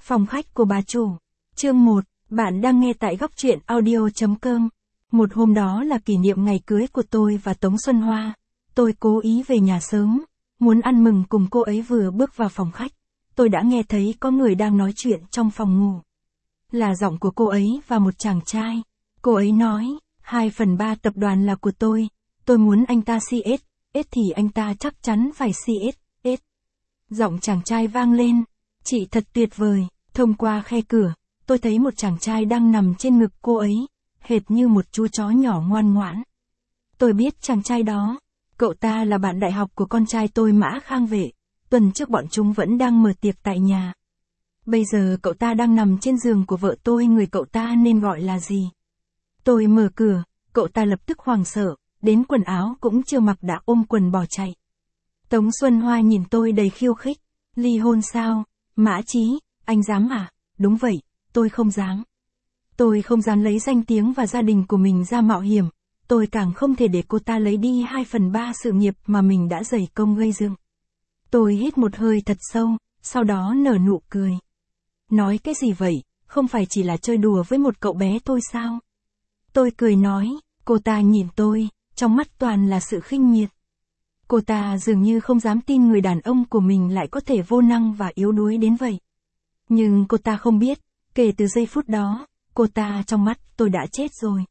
Phòng khách của bà chủ. Chương 1, bạn đang nghe tại góc truyện audio.com. Một hôm đó là kỷ niệm ngày cưới của tôi và Tống Xuân Hoa. Tôi cố ý về nhà sớm, muốn ăn mừng cùng cô ấy. Vừa bước vào phòng khách, tôi đã nghe thấy có người đang nói chuyện trong phòng ngủ. Là giọng của cô ấy và một chàng trai. Cô ấy nói, 2/3 tập đoàn là của tôi muốn anh ta CS, thì anh ta chắc chắn phải CS. Giọng chàng trai vang lên, chị thật tuyệt vời. Thông qua khe cửa, tôi thấy một chàng trai đang nằm trên ngực cô ấy, hệt như một chú chó nhỏ ngoan ngoãn. Tôi biết chàng trai đó, cậu ta là bạn đại học của con trai tôi Mã Khang Vệ. Tuần trước bọn chúng vẫn đang mở tiệc tại nhà. Bây giờ cậu ta đang nằm trên giường của vợ tôi. Người cậu ta nên gọi là gì? Tôi mở cửa, cậu ta lập tức hoảng sợ, đến quần áo cũng chưa mặc đã ôm quần bỏ chạy. Tống Xuân Hoa nhìn tôi đầy khiêu khích. Ly hôn sao? Mã Chí, anh dám à? Đúng vậy, tôi không dám. Tôi không dám lấy danh tiếng và gia đình của mình ra mạo hiểm. Tôi càng không thể để cô ta lấy đi 2/3 sự nghiệp mà mình đã dày công gây dựng. Tôi hít một hơi thật sâu, sau đó nở nụ cười. Nói cái gì vậy, không phải chỉ là chơi đùa với một cậu bé thôi sao? Tôi cười nói, cô ta nhìn tôi, trong mắt toàn là sự khinh miệt. Cô ta dường như không dám tin người đàn ông của mình lại có thể vô năng và yếu đuối đến vậy. Nhưng cô ta không biết, kể từ giây phút đó, cô ta trong mắt tôi đã chết rồi.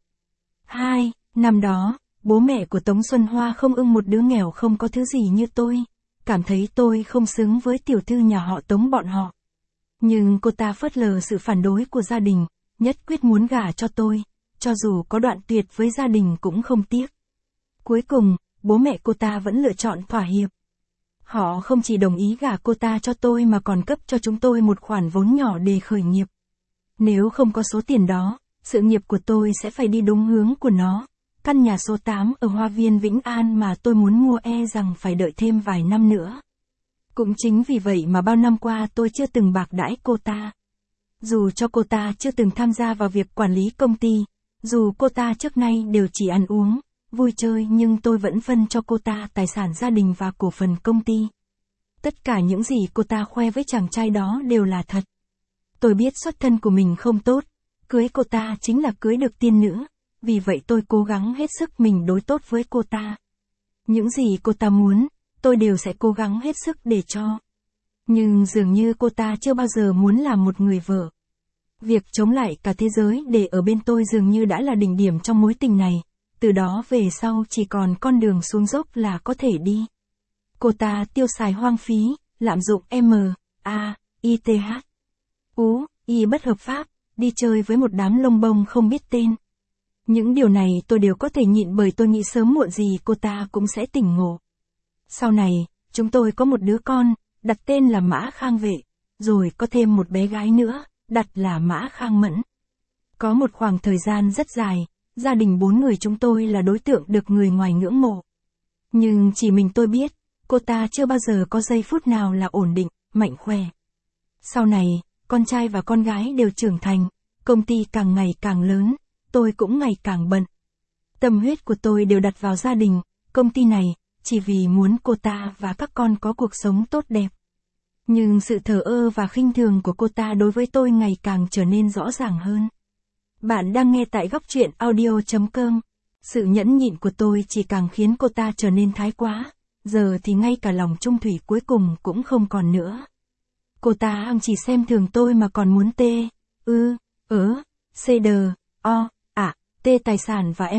Năm đó, bố mẹ của Tống Xuân Hoa không ưng một đứa nghèo không có thứ gì như tôi, cảm thấy tôi không xứng với tiểu thư nhà họ Tống bọn họ. Nhưng cô ta phớt lờ sự phản đối của gia đình, nhất quyết muốn gả cho tôi, cho dù có đoạn tuyệt với gia đình cũng không tiếc. Cuối cùng, bố mẹ cô ta vẫn lựa chọn thỏa hiệp. Họ không chỉ đồng ý gả cô ta cho tôi mà còn cấp cho chúng tôi một khoản vốn nhỏ để khởi nghiệp. Nếu không có số tiền đó, sự nghiệp của tôi sẽ phải đi đúng hướng của nó. Căn nhà số 8 ở Hoa Viên Vĩnh An mà tôi muốn mua rằng phải đợi thêm vài năm nữa. Cũng chính vì vậy mà bao năm qua tôi chưa từng bạc đãi cô ta. Dù cho cô ta chưa từng tham gia vào việc quản lý công ty, dù cô ta trước nay đều chỉ ăn uống, vui chơi, nhưng tôi vẫn phân cho cô ta tài sản gia đình và cổ phần công ty. Tất cả những gì cô ta khoe với chàng trai đó đều là thật. Tôi biết xuất thân của mình không tốt, cưới cô ta chính là cưới được tiên nữ, vì vậy tôi cố gắng hết sức mình đối tốt với cô ta. Những gì cô ta muốn, tôi đều sẽ cố gắng hết sức để cho. Nhưng dường như cô ta chưa bao giờ muốn làm một người vợ. Việc chống lại cả thế giới để ở bên tôi dường như đã là đỉnh điểm trong mối tình này. Từ đó về sau chỉ còn con đường xuống dốc là có thể đi. Cô ta tiêu xài hoang phí, lạm dụng MAITH bất hợp pháp, đi chơi với một đám lông bông không biết tên. Những điều này tôi đều có thể nhịn bởi tôi nghĩ sớm muộn gì cô ta cũng sẽ tỉnh ngộ. Sau này, chúng tôi có một đứa con, đặt tên là Mã Khang Vệ, rồi có thêm một bé gái nữa, đặt là Mã Khang Mẫn. Có một khoảng thời gian rất dài, gia đình 4 người chúng tôi là đối tượng được người ngoài ngưỡng mộ. Nhưng chỉ mình tôi biết, cô ta chưa bao giờ có giây phút nào là ổn định, mạnh khỏe. Sau này, con trai và con gái đều trưởng thành, công ty càng ngày càng lớn, tôi cũng ngày càng bận. Tâm huyết của tôi đều đặt vào gia đình, công ty này, chỉ vì muốn cô ta và các con có cuộc sống tốt đẹp. Nhưng sự thờ ơ và khinh thường của cô ta đối với tôi ngày càng trở nên rõ ràng hơn. Bạn đang nghe tại góc truyện audio.com. Sự nhẫn nhịn của tôi chỉ càng khiến cô ta trở nên thái quá, giờ thì ngay cả lòng trung thủy cuối cùng cũng không còn nữa. Cô ta không chỉ xem thường tôi mà còn muốn T tài sản và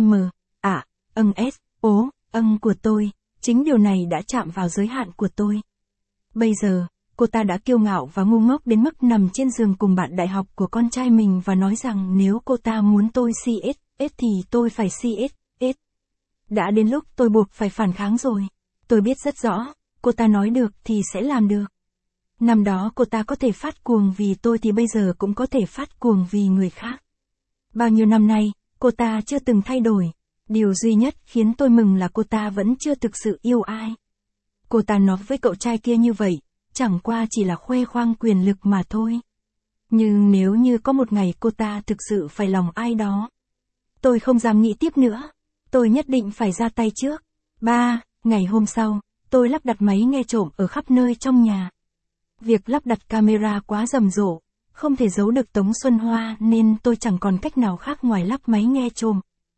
của tôi, chính điều này đã chạm vào giới hạn của tôi. Bây giờ, cô ta đã kiêu ngạo và ngu ngốc đến mức nằm trên giường cùng bạn đại học của con trai mình và nói rằng nếu cô ta muốn tôi CS thì tôi phải CS. Đã đến lúc tôi buộc phải phản kháng rồi. Tôi biết rất rõ, cô ta nói được thì sẽ làm được. Năm đó cô ta có thể phát cuồng vì tôi thì bây giờ cũng có thể phát cuồng vì người khác. Bao nhiêu năm nay, cô ta chưa từng thay đổi. Điều duy nhất khiến tôi mừng là cô ta vẫn chưa thực sự yêu ai. Cô ta nói với cậu trai kia như vậy, chẳng qua chỉ là khoe khoang quyền lực mà thôi. Nhưng nếu như có một ngày cô ta thực sự phải lòng ai đó, tôi không dám nghĩ tiếp nữa. Tôi nhất định phải ra tay trước. Ngày hôm sau, tôi lắp đặt máy nghe trộm ở khắp nơi trong nhà. Việc lắp đặt camera quá rầm rộ, Không thể giấu được Tống Xuân Hoa nên tôi chẳng còn cách nào khác ngoài lắp máy nghe trộm.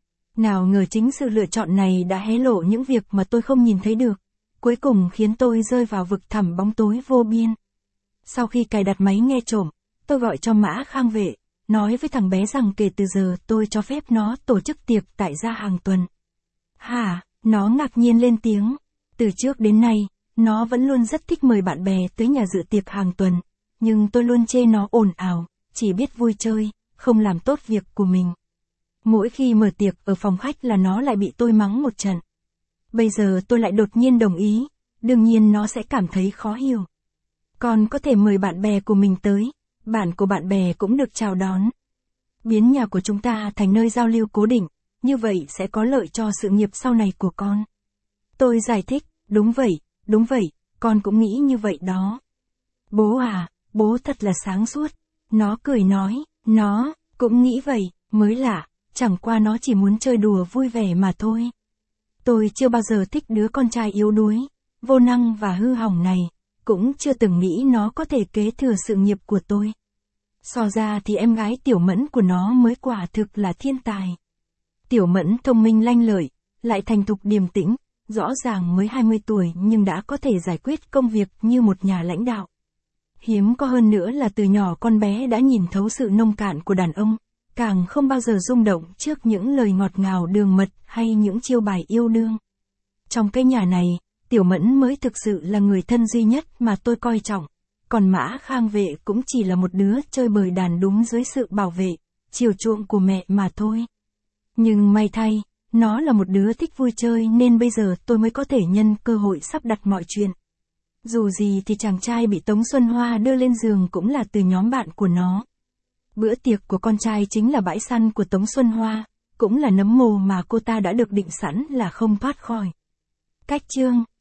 Nào ngờ chính sự lựa chọn này đã hé lộ những việc mà tôi không nhìn thấy được, cuối cùng khiến tôi rơi vào vực thẳm bóng tối vô biên. Sau khi cài đặt máy nghe trộm, tôi gọi cho Mã Khang Vệ, nói với thằng bé rằng kể từ giờ tôi cho phép nó tổ chức tiệc tại gia hàng tuần. Hả? Nó ngạc nhiên lên tiếng. Từ trước đến nay, nó vẫn luôn rất thích mời bạn bè tới nhà dự tiệc hàng tuần, nhưng tôi luôn chê nó ồn ào, chỉ biết vui chơi, không làm tốt việc của mình. Mỗi khi mở tiệc ở phòng khách là nó lại bị tôi mắng một trận. Bây giờ tôi lại đột nhiên đồng ý, đương nhiên nó sẽ cảm thấy khó hiểu. Còn có thể mời bạn bè của mình tới, bạn của bạn bè cũng được chào đón. Biến nhà của chúng ta thành nơi giao lưu cố định, như vậy sẽ có lợi cho sự nghiệp sau này của con. Tôi giải thích, đúng vậy, con cũng nghĩ như vậy đó. Bố à, bố thật là sáng suốt. Nó cười nói, nó cũng nghĩ vậy, mới lạ, chẳng qua nó chỉ muốn chơi đùa vui vẻ mà thôi. Tôi chưa bao giờ thích đứa con trai yếu đuối, vô năng và hư hỏng này, cũng chưa từng nghĩ nó có thể kế thừa sự nghiệp của tôi. So ra thì em gái Tiểu Mẫn của nó mới quả thực là thiên tài. Tiểu Mẫn thông minh lanh lợi, lại thành thục điềm tĩnh, rõ ràng mới 20 tuổi nhưng đã có thể giải quyết công việc như một nhà lãnh đạo. Hiếm có hơn nữa là từ nhỏ con bé đã nhìn thấu sự nông cạn của đàn ông, càng không bao giờ rung động trước những lời ngọt ngào đường mật hay những chiêu bài yêu đương. Trong cái nhà này, Tiểu Mẫn mới thực sự là người thân duy nhất mà tôi coi trọng, còn Mã Khang Vệ cũng chỉ là một đứa chơi bời đàn đúng dưới sự bảo vệ, chiều chuộng của mẹ mà thôi. Nhưng may thay, nó là một đứa thích vui chơi nên bây giờ tôi mới có thể nhân cơ hội sắp đặt mọi chuyện. Dù gì thì chàng trai bị Tống Xuân Hoa đưa lên giường cũng là từ nhóm bạn của nó. Bữa tiệc của con trai chính là bãi săn của Tống Xuân Hoa, cũng là nấm mồ mà cô ta đã được định sẵn là không thoát khỏi. Cách chương